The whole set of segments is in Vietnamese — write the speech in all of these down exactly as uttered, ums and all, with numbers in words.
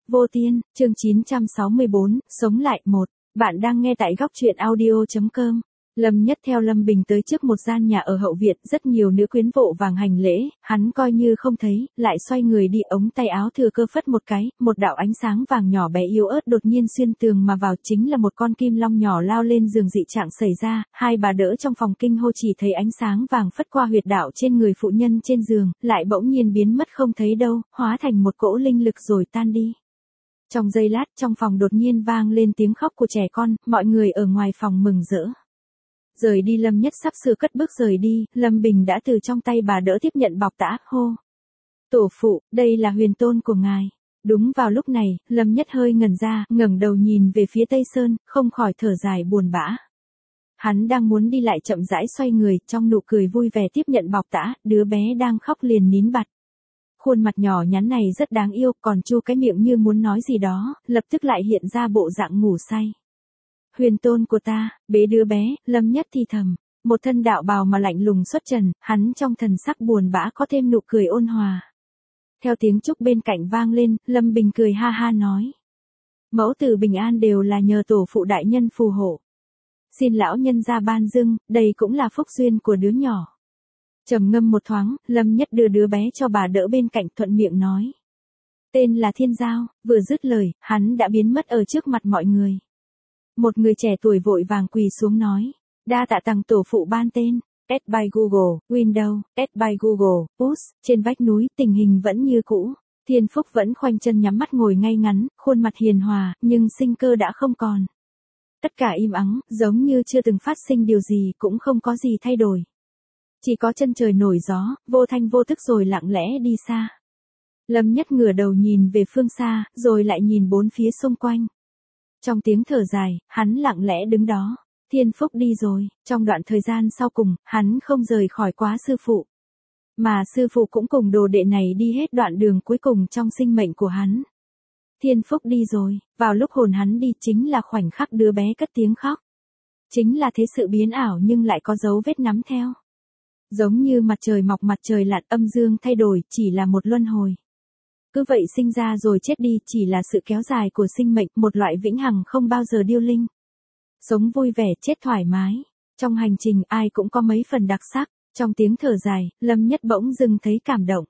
Vô Tiên, chương chín trăm sáu mươi bốn, sống lại một. Bạn đang nghe tại góc truyện audio chấm com. Lâm Nhất theo Lâm Bình tới trước một gian nhà ở hậu viện, rất nhiều nữ quyến vội vàng hành lễ, hắn coi như không thấy, lại xoay người đi, ống tay áo thừa cơ phất một cái, một đạo ánh sáng vàng nhỏ bé yếu ớt đột nhiên xuyên tường mà vào, chính là một con kim long nhỏ lao lên giường. Dị trạng xảy ra, hai bà đỡ trong phòng kinh hô, chỉ thấy ánh sáng vàng phất qua huyệt đạo trên người phụ nhân trên giường, lại bỗng nhiên biến mất không thấy đâu, hóa thành một cỗ linh lực rồi tan đi. Trong giây lát, trong phòng đột nhiên vang lên tiếng khóc của trẻ con, mọi người ở ngoài phòng mừng rỡ. Rời đi, Lâm Nhất sắp sửa cất bước rời đi, Lâm Bình đã từ trong tay bà đỡ tiếp nhận bọc tã, hô. Tổ phụ, đây là huyền tôn của ngài. Đúng vào lúc này, Lâm Nhất hơi ngẩn ra, ngẩng đầu nhìn về phía Tây Sơn, không khỏi thở dài buồn bã. Hắn đang muốn đi lại chậm rãi xoay người, trong nụ cười vui vẻ tiếp nhận bọc tã, đứa bé đang khóc liền nín bặt. Khuôn mặt nhỏ nhắn này rất đáng yêu, còn chu cái miệng như muốn nói gì đó, lập tức lại hiện ra bộ dạng ngủ say. Huyền tôn của ta, bế đứa bé, Lâm Nhất thì thầm, một thân đạo bào mà lạnh lùng xuất trần, hắn trong thần sắc buồn bã có thêm nụ cười ôn hòa. Theo tiếng chúc bên cạnh vang lên, Lâm Bình cười ha ha nói. Mẫu tử bình an đều là nhờ tổ phụ đại nhân phù hộ. Xin lão nhân ra ban dưng, đây cũng là phúc duyên của đứa nhỏ. Trầm ngâm một thoáng, Lâm Nhất đưa đứa bé cho bà đỡ bên cạnh, thuận miệng nói. Tên là Thiên Giao. Vừa dứt lời, hắn đã biến mất ở trước mặt mọi người. Một người trẻ tuổi vội vàng quỳ xuống nói. Đa tạ tặng tổ phụ ban tên. Add by Google, Windows, Add by Google, Push. Trên vách núi, tình hình vẫn như cũ. Thiên Phúc vẫn khoanh chân nhắm mắt ngồi ngay ngắn, khuôn mặt hiền hòa, nhưng sinh cơ đã không còn. Tất cả im ắng, giống như chưa từng phát sinh điều gì, cũng không có gì thay đổi. Chỉ có chân trời nổi gió, vô thanh vô tức rồi lặng lẽ đi xa. Lâm Nhất ngửa đầu nhìn về phương xa, rồi lại nhìn bốn phía xung quanh. Trong tiếng thở dài, hắn lặng lẽ đứng đó. Thiên Phúc đi rồi, trong đoạn thời gian sau cùng, hắn không rời khỏi quá sư phụ. Mà sư phụ cũng cùng đồ đệ này đi hết đoạn đường cuối cùng trong sinh mệnh của hắn. Thiên Phúc đi rồi, vào lúc hồn hắn đi chính là khoảnh khắc đứa bé cất tiếng khóc. Chính là thế sự biến ảo nhưng lại có dấu vết nắm theo. Giống như mặt trời mọc mặt trời lặn, âm dương thay đổi, chỉ là một luân hồi. Cứ vậy sinh ra rồi chết đi, chỉ là sự kéo dài của sinh mệnh, một loại vĩnh hằng không bao giờ điêu linh. Sống vui vẻ, chết thoải mái. Trong hành trình ai cũng có mấy phần đặc sắc. Trong tiếng thở dài, Lâm Nhất bỗng dưng thấy cảm động.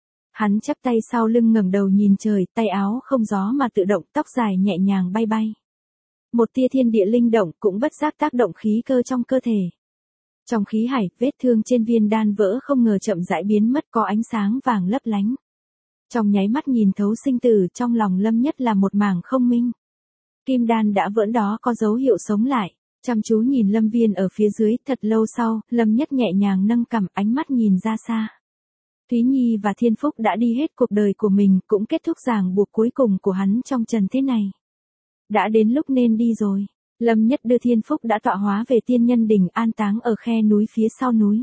Hắn chắp tay sau lưng ngẩng đầu nhìn trời, tay áo không gió mà tự động, tóc dài nhẹ nhàng bay bay. Một tia thiên địa linh động cũng bất giác tác động khí cơ trong cơ thể. Trong khí hải, vết thương trên viên đan vỡ không ngờ chậm rãi biến mất, có ánh sáng vàng lấp lánh. Trong nháy mắt nhìn thấu sinh tử, trong lòng Lâm Nhất là một mảng không minh. Kim đan đã vỡ đó có dấu hiệu sống lại. Chăm chú nhìn Lâm Viên ở phía dưới, thật lâu sau, Lâm Nhất nhẹ nhàng nâng cằm, ánh mắt nhìn ra xa. Thúy Nhi và Thiên Phúc đã đi hết cuộc đời của mình, cũng kết thúc ràng buộc cuối cùng của hắn trong trần thế này. Đã đến lúc nên đi rồi. Lâm Nhất đưa Thiên Phúc đã tọa hóa về tiên nhân đỉnh an táng ở khe núi phía sau núi.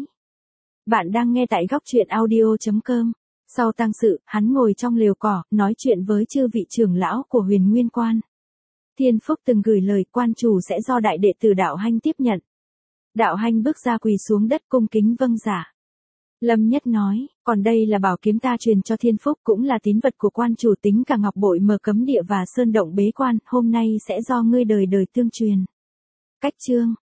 Bạn đang nghe tại góc truyện audio chấm com. Sau tang sự, hắn ngồi trong lều cỏ, nói chuyện với chư vị trưởng lão của Huyền Nguyên Quan. Thiên Phúc từng gửi lời quan chủ sẽ do đại đệ tử Đạo Hanh tiếp nhận. Đạo Hanh bước ra quỳ xuống đất cung kính vâng giả. Lâm Nhất nói, còn đây là bảo kiếm ta truyền cho Thiên Phúc, cũng là tín vật của quan chủ, tính cả ngọc bội mở cấm địa và sơn động bế quan, hôm nay sẽ do ngươi đời đời tương truyền. Cách chương.